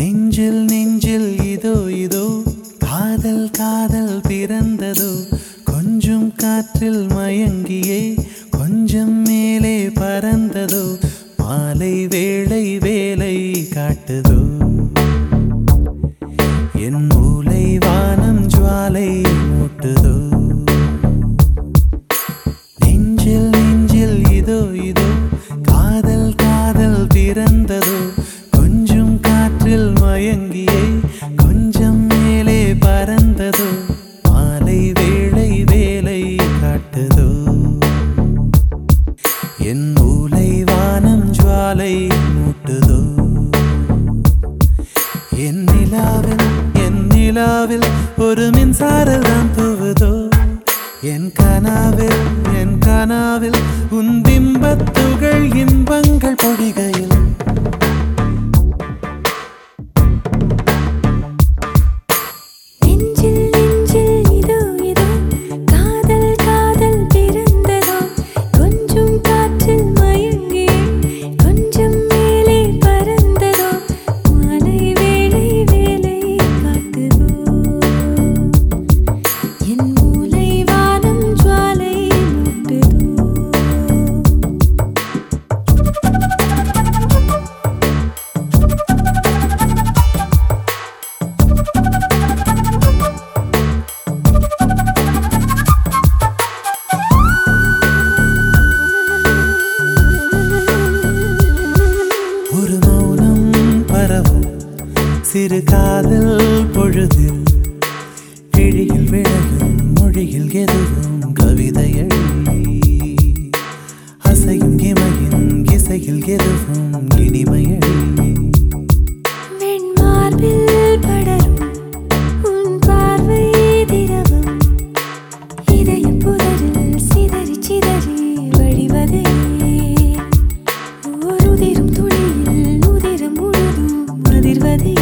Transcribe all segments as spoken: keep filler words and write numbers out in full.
நெஞ்சில் நெஞ்சில் இதோ இதோ காதல் காதல் பிறந்ததோ கொஞ்சம் காற்றில் மயங்கியே கொஞ்சம் மேலே பறந்ததோ மாலை வேளை வேலை காட்டுதோ என் மூளை வானம் ஜுவாலை மூட்டுதோ நெஞ்சில் நெஞ்சில் இதோ இதோ காதல் காதல் பிறந்ததோ கொஞ்சம் காற்றில் மயங்கியே கொஞ்சம் மேலே பறந்ததோ மாலை வேளை வேலை காட்டுதோ என் மூளை வானம் ஜுவாலை மூட்டுதோ என் நிலாவில் என் நிலாவில் ஒரு மின்சாரம் தான் தூவுதோ என் கனாவில் என் கனாவில் உன் பிம்பத்துகள் இன்பங்கள் பொழிகையில் சிறு காதல் பொழுதில் கிழியில் விழகும் மொழியில் எதுவும் கவிதையள் அசையும் இமையின் இசையில் எதுவும் இனிமையள் வெண்மார்பில் படரும் உன் பார்வை திரவம் இதயம் புதரில் சிதறி சிதறி வழிவதே ஓர் உதிரும் துளியில் உதிரம் முழுதும் அதிர்வதே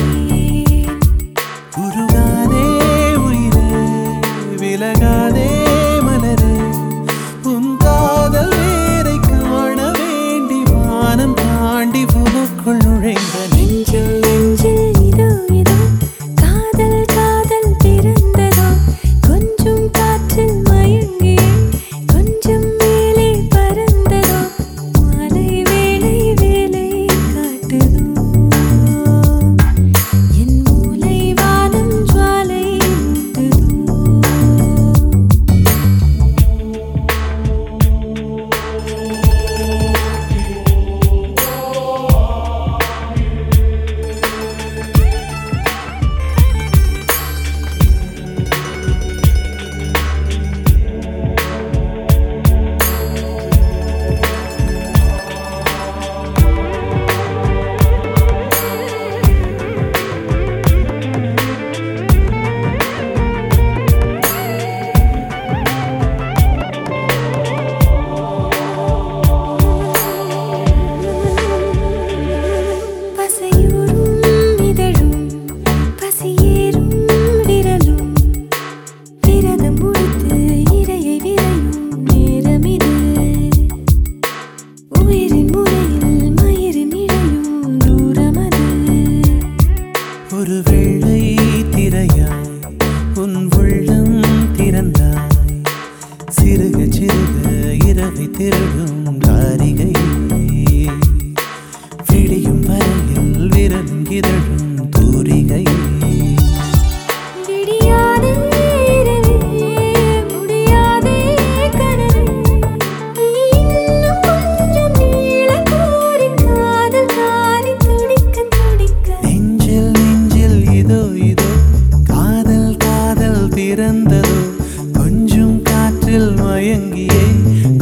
உருகாதே உயிரே விலகாதே மலரே உன் காதல் வேரை காண வேண்டி வானம் தாண்டி உனக்குள் நுழைந்த நெஞ்சில் நெஞ்சில் இதோ இதோ காதல் காதல் பிறந்ததோ கொஞ்சம் காற்றில் மயங்கி கொஞ்சம் மேலே பறந்ததோ மாலை வேளை வேலை காட்டுதோ என் மூளை வானம் ஜுவாலை மூட்டுதோ ஒரு வெள்ளை திரையாய் உன் உள்ளம் திறந்தாய் சிறுக சிறுக இரவை திருடும் காரிகை விடியும் வரையில் விரலும் இதழும் தூரிகை பிறந்ததோ கொஞ்சம் காற்றில் மயங்கியே